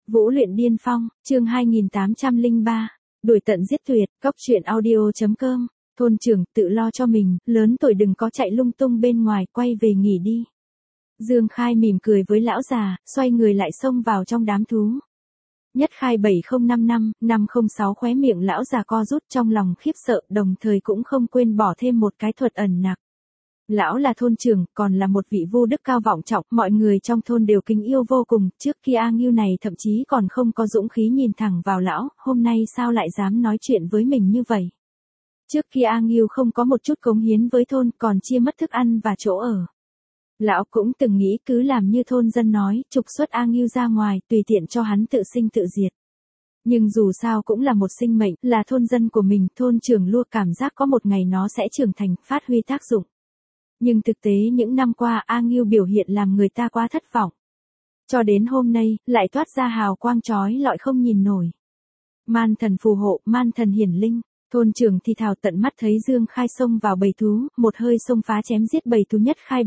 Vũ luyện điên phong, chương 2803, đuổi tận giết tuyệt, cóc truyện audio.com, thôn trưởng tự lo cho mình, lớn tuổi đừng có chạy lung tung bên ngoài, quay về nghỉ đi. Dương Khai mỉm cười với lão già, xoay người lại xông vào trong đám thú. Nhất Khai 7055-506 khóe miệng lão già co rút trong lòng khiếp sợ, đồng thời cũng không quên bỏ thêm một cái thuật ẩn nặc. Lão là thôn trưởng, còn là một vị vô đức cao vọng trọng, mọi người trong thôn đều kính yêu vô cùng, trước kia A Ngưu này thậm chí còn không có dũng khí nhìn thẳng vào lão, hôm nay sao lại dám nói chuyện với mình như vậy. Trước kia A Ngưu không có một chút cống hiến với thôn, còn chia mất thức ăn và chỗ ở. Lão cũng từng nghĩ cứ làm như thôn dân nói, trục xuất A Ngưu ra ngoài, tùy tiện cho hắn tự sinh tự diệt. Nhưng dù sao cũng là một sinh mệnh, là thôn dân của mình, thôn trưởng luôn cảm giác có một ngày nó sẽ trưởng thành, phát huy tác dụng. Nhưng thực tế những năm qua A Ngưu biểu hiện làm người ta quá thất vọng. Cho đến hôm nay, lại toát ra hào quang chói lọi không nhìn nổi. Man thần phù hộ, man thần hiển linh, thôn trưởng thì thào tận mắt thấy Dương Khai xông vào bầy thú, một hơi xông phá chém giết bầy thú Nhất Khai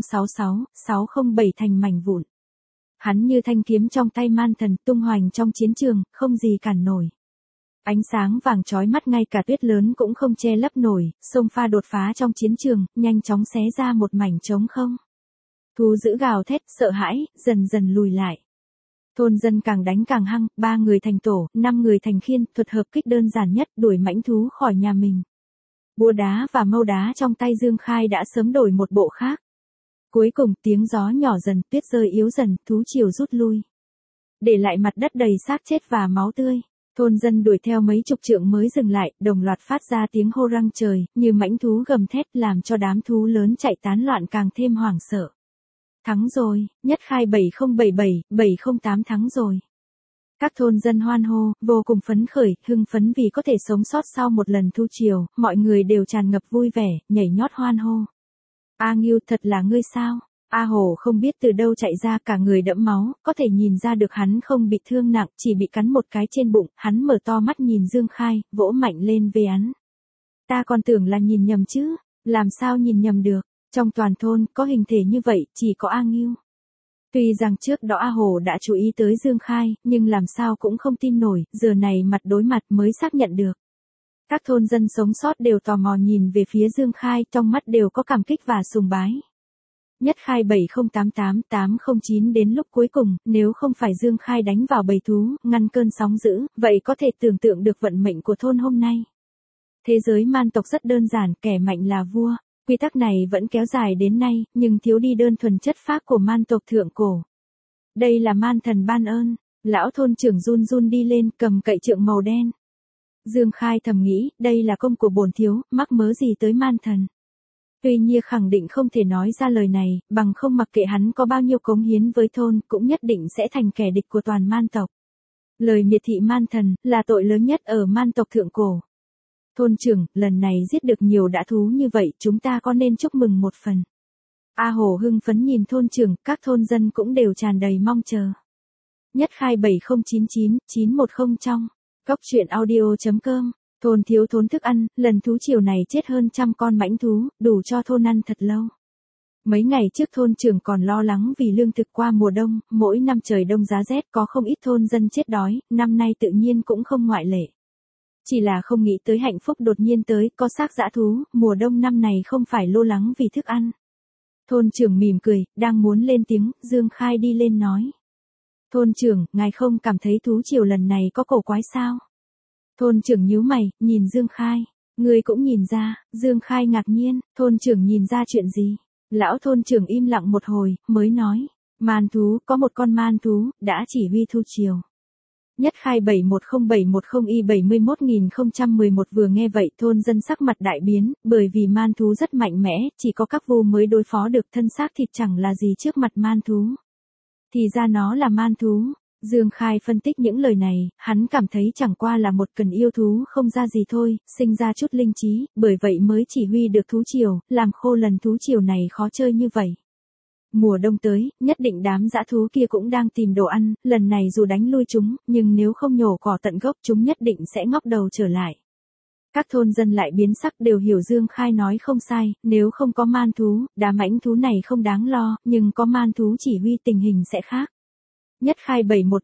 7066-607 thành mảnh vụn. Hắn như thanh kiếm trong tay man thần tung hoành trong chiến trường, không gì cản nổi. Ánh sáng vàng chói mắt ngay cả tuyết lớn cũng không che lấp nổi, xông pha đột phá trong chiến trường, nhanh chóng xé ra một mảnh trống không. Thú dữ gào thét, sợ hãi, dần dần lùi lại. Thôn dân càng đánh càng hăng, 3 người thành tổ, 5 người thành khiên, thuật hợp kích đơn giản nhất, đuổi mãnh thú khỏi nhà mình. Búa đá và mâu đá trong tay Dương Khai đã sớm đổi một bộ khác. Cuối cùng tiếng gió nhỏ dần, tuyết rơi yếu dần, thú triều rút lui. Để lại mặt đất đầy xác chết và máu tươi. Thôn dân đuổi theo mấy chục trượng mới dừng lại, đồng loạt phát ra tiếng hô răng trời, như mãnh thú gầm thét làm cho đám thú lớn chạy tán loạn càng thêm hoảng sợ. Thắng rồi, Nhất Khai 7077-708 thắng rồi. Các thôn dân hoan hô, vô cùng phấn khởi, hưng phấn vì có thể sống sót sau một lần thú triều, mọi người đều tràn ngập vui vẻ, nhảy nhót hoan hô. A Ngưu, thật là ngươi sao? A Hổ không biết từ đâu chạy ra, cả người đẫm máu, có thể nhìn ra được hắn không bị thương nặng, chỉ bị cắn một cái trên bụng, hắn mở to mắt nhìn Dương Khai, vỗ mạnh lên về hắn. Ta còn tưởng là nhìn nhầm chứ, làm sao nhìn nhầm được, trong toàn thôn, có hình thể như vậy, chỉ có A Ngưu. Tuy rằng trước đó A Hổ đã chú ý tới Dương Khai, nhưng làm sao cũng không tin nổi, giờ này mặt đối mặt mới xác nhận được. Các thôn dân sống sót đều tò mò nhìn về phía Dương Khai, trong mắt đều có cảm kích và sùng bái. Nhất Khai 7088-809 đến lúc cuối cùng, nếu không phải Dương Khai đánh vào bầy thú, ngăn cơn sóng dữ, vậy có thể tưởng tượng được vận mệnh của thôn hôm nay. Thế giới man tộc rất đơn giản, kẻ mạnh là vua, quy tắc này vẫn kéo dài đến nay, nhưng thiếu đi đơn thuần chất phác của man tộc thượng cổ. Đây là man thần ban ơn, lão thôn trưởng run run đi lên cầm cậy trượng màu đen. Dương Khai thầm nghĩ, đây là công của bổn thiếu, mắc mớ gì tới man thần. Tuy nhiên khẳng định không thể nói ra lời này, bằng không mặc kệ hắn có bao nhiêu cống hiến với thôn, cũng nhất định sẽ thành kẻ địch của toàn man tộc. Lời miệt thị man thần, là tội lớn nhất ở man tộc thượng cổ. Thôn trưởng, lần này giết được nhiều dã thú như vậy, chúng ta có nên chúc mừng một phần. A Hổ hưng phấn nhìn thôn trưởng, các thôn dân cũng đều tràn đầy mong chờ. Nhất Khai 7099-910 trong, cóc truyện audio.com. Thôn thiếu thốn thức ăn, lần thú triều này chết hơn 100 con mãnh thú, đủ cho thôn ăn thật lâu. Mấy ngày trước thôn trưởng còn lo lắng vì lương thực qua mùa đông, mỗi năm trời đông giá rét có không ít thôn dân chết đói, năm nay tự nhiên cũng không ngoại lệ. Chỉ là không nghĩ tới hạnh phúc đột nhiên tới, có xác dã thú, mùa đông năm này không phải lo lắng vì thức ăn. Thôn trưởng mỉm cười, đang muốn lên tiếng, Dương Khai đi lên nói. Thôn trưởng, ngài không cảm thấy thú triều lần này có cổ quái sao? Thôn trưởng nhíu mày, nhìn Dương Khai. Người cũng nhìn ra, Dương Khai ngạc nhiên, thôn trưởng nhìn ra chuyện gì? Lão thôn trưởng im lặng một hồi, mới nói. Man thú, có một con man thú, đã chỉ huy thu triều. Nhất Khai 7107-71011 vừa nghe vậy thôn dân sắc mặt đại biến, bởi vì man thú rất mạnh mẽ, chỉ có các vu mới đối phó được thân xác thịt chẳng là gì trước mặt man thú. Thì ra nó là man thú. Dương Khai phân tích những lời này, hắn cảm thấy chẳng qua là một cần yêu thú không ra gì thôi, sinh ra chút linh trí, bởi vậy mới chỉ huy được thú triều, làm khô lần thú triều này khó chơi như vậy. Mùa đông tới, nhất định đám dã thú kia cũng đang tìm đồ ăn, lần này dù đánh lui chúng, nhưng nếu không nhổ cỏ tận gốc chúng nhất định sẽ ngóc đầu trở lại. Các thôn dân lại biến sắc đều hiểu Dương Khai nói không sai, nếu không có man thú, đám mãnh thú này không đáng lo, nhưng có man thú chỉ huy tình hình sẽ khác. Nhất khai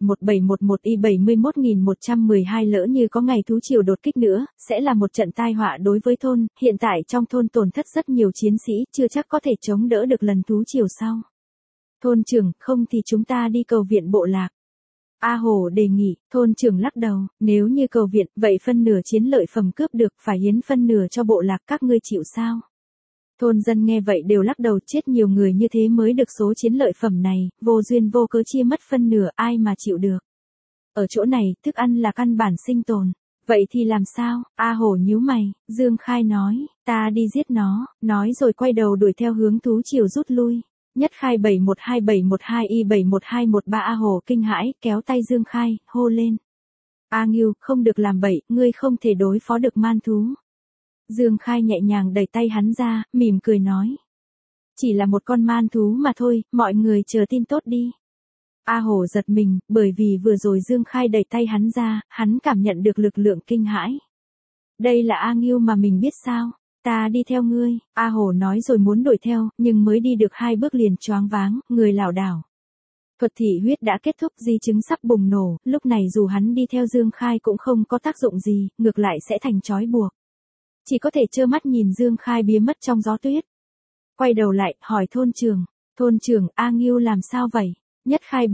711-711Y71112 lỡ như có ngày thú triều đột kích nữa, sẽ là một trận tai họa đối với thôn, hiện tại trong thôn tổn thất rất nhiều chiến sĩ, chưa chắc có thể chống đỡ được lần thú triều sau. Thôn trưởng, không thì chúng ta đi cầu viện bộ lạc. A Hổ đề nghị, thôn trưởng lắc đầu, nếu như cầu viện, vậy phân nửa chiến lợi phẩm cướp được, phải hiến phân nửa cho bộ lạc, các ngươi chịu sao? Thôn dân nghe vậy đều lắc đầu, chết nhiều người như thế mới được số chiến lợi phẩm này, vô duyên vô cớ chia mất phân nửa, ai mà chịu được. Ở chỗ này, thức ăn là căn bản sinh tồn. Vậy thì làm sao? A Hổ nhíu mày, Dương Khai nói, ta đi giết nó, nói rồi quay đầu đuổi theo hướng thú triều rút lui. Nhất khai 712-712Y71213 A Hổ kinh hãi, kéo tay Dương Khai, hô lên. A Ngưu, không được làm bậy, ngươi không thể đối phó được man thú. Dương Khai nhẹ nhàng đẩy tay hắn ra, mỉm cười nói. Chỉ là một con man thú mà thôi, mọi người chờ tin tốt đi. A Hổ giật mình, bởi vì vừa rồi Dương Khai đẩy tay hắn ra, hắn cảm nhận được lực lượng kinh hãi. Đây là A Ngưu mà mình biết sao? Ta đi theo ngươi, A Hổ nói rồi muốn đuổi theo, nhưng mới đi được 2 bước liền choáng váng, người lảo đảo. Thuật thị huyết đã kết thúc, di chứng sắp bùng nổ, lúc này dù hắn đi theo Dương Khai cũng không có tác dụng gì, ngược lại sẽ thành trói buộc. Chỉ có thể trơ mắt nhìn Dương Khai biến mất trong gió tuyết. Quay đầu lại, hỏi thôn trưởng, A Ngưu làm sao vậy? Nhất khai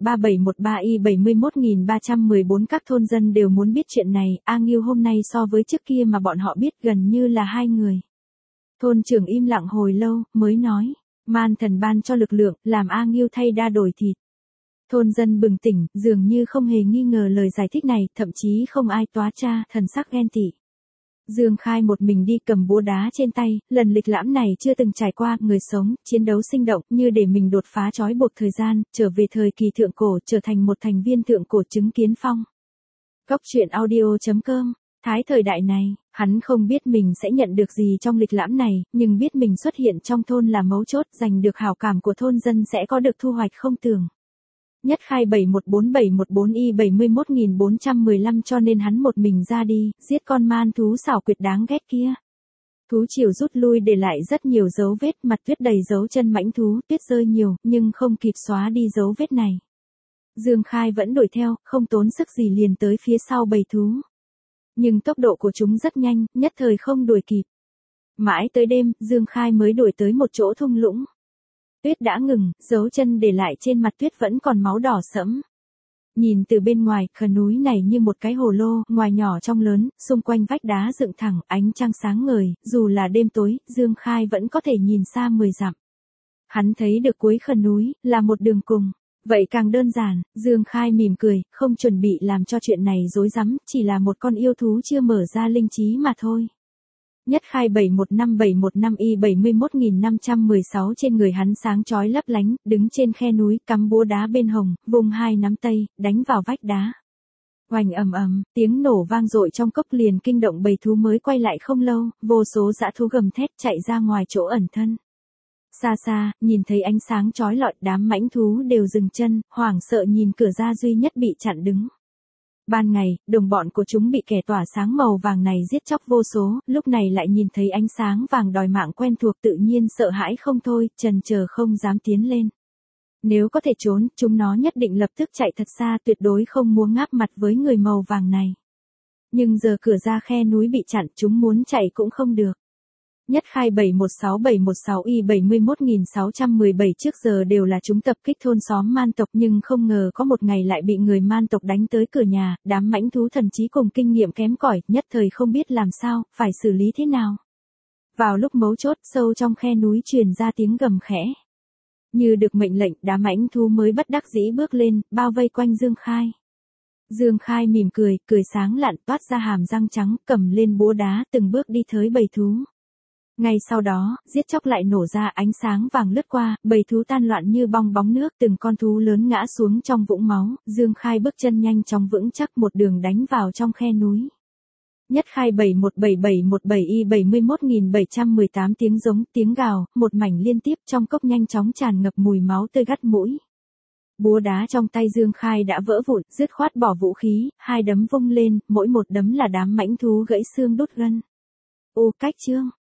713-713Y71314 các thôn dân đều muốn biết chuyện này, A Ngưu hôm nay so với trước kia mà bọn họ biết gần như là 2 người. Thôn trưởng im lặng hồi lâu, mới nói, man thần ban cho lực lượng, làm A Ngưu thay đa đổi thịt. Thôn dân bừng tỉnh, dường như không hề nghi ngờ lời giải thích này, thậm chí không ai toá tra, thần sắc ghen tị. Dương Khai một mình đi cầm búa đá trên tay, lần lịch lãm này chưa từng trải qua, người sống, chiến đấu sinh động, như để mình đột phá trói buộc thời gian, trở về thời kỳ thượng cổ, trở thành một thành viên thượng cổ chứng kiến phong. Góc truyện audio.com. Thái thời đại này, hắn không biết mình sẽ nhận được gì trong lịch lãm này, nhưng biết mình xuất hiện trong thôn là mấu chốt, giành được hảo cảm của thôn dân sẽ có được thu hoạch không tưởng. Nhất khai 714-714Y71415 cho nên hắn một mình ra đi, giết con man thú xảo quyệt đáng ghét kia. Thú triều rút lui để lại rất nhiều dấu vết, mặt tuyết đầy dấu chân mãnh thú, tuyết rơi nhiều, nhưng không kịp xóa đi dấu vết này. Dương Khai vẫn đuổi theo, không tốn sức gì liền tới phía sau bầy thú. Nhưng tốc độ của chúng rất nhanh, nhất thời không đuổi kịp. Mãi tới đêm, Dương Khai mới đuổi tới một chỗ thung lũng. Tuyết đã ngừng, dấu chân để lại trên mặt tuyết vẫn còn máu đỏ sẫm. Nhìn từ bên ngoài, khờ núi này như một cái hồ lô, ngoài nhỏ trong lớn, xung quanh vách đá dựng thẳng, ánh trăng sáng ngời, dù là đêm tối, Dương Khai vẫn có thể nhìn xa 10 dặm. Hắn thấy được cuối khờ núi, là một đường cùng. Vậy càng đơn giản, Dương Khai mỉm cười, không chuẩn bị làm cho chuyện này rối rắm, chỉ là một con yêu thú chưa mở ra linh trí mà thôi. Nhất khai 715-715Y71516 trên người hắn sáng chói lấp lánh, đứng trên khe núi, cắm búa đá bên hồng, vùng 2 nắm tay, đánh vào vách đá. Oành ầm ầm, tiếng nổ vang dội trong cốc liền kinh động bầy thú mới quay lại không lâu, vô số dã thú gầm thét chạy ra ngoài chỗ ẩn thân. Xa xa, nhìn thấy ánh sáng chói lọi, đám mãnh thú đều dừng chân, hoảng sợ nhìn cửa ra duy nhất bị chặn đứng. Ban ngày, đồng bọn của chúng bị kẻ tỏa sáng màu vàng này giết chóc vô số, lúc này lại nhìn thấy ánh sáng vàng đòi mạng quen thuộc tự nhiên sợ hãi không thôi, chần chờ không dám tiến lên. Nếu có thể trốn, chúng nó nhất định lập tức chạy thật xa, tuyệt đối không muốn ngáp mặt với người màu vàng này. Nhưng giờ cửa ra khe núi bị chặn, chúng muốn chạy cũng không được. Nhất khai 716-716Y71617 trước giờ đều là chúng tập kích thôn xóm man tộc, nhưng không ngờ có một ngày lại bị người man tộc đánh tới cửa nhà, đám mãnh thú thần trí cùng kinh nghiệm kém cỏi, nhất thời không biết làm sao, phải xử lý thế nào. Vào lúc mấu chốt, sâu trong khe núi truyền ra tiếng gầm khẽ. Như được mệnh lệnh, đám mãnh thú mới bất đắc dĩ bước lên, bao vây quanh Dương Khai. Dương Khai mỉm cười, cười sáng lạn, toát ra hàm răng trắng, cầm lên búa đá, từng bước đi tới bầy thú. Ngay sau đó, giết chóc lại nổ ra, ánh sáng vàng lướt qua, bầy thú tan loạn như bong bóng nước, từng con thú lớn ngã xuống trong vũng máu, Dương Khai bước chân nhanh chóng vững chắc một đường đánh vào trong khe núi. Nhất khai 717-717Y71718 tiếng giống, tiếng gào, một mảnh liên tiếp trong cốc nhanh chóng tràn ngập mùi máu tươi gắt mũi. Búa đá trong tay Dương Khai đã vỡ vụn, dứt khoát bỏ vũ khí, 2 đấm vung lên, mỗi một đấm là đám mãnh thú gãy xương đốt gân. Ô cách chương.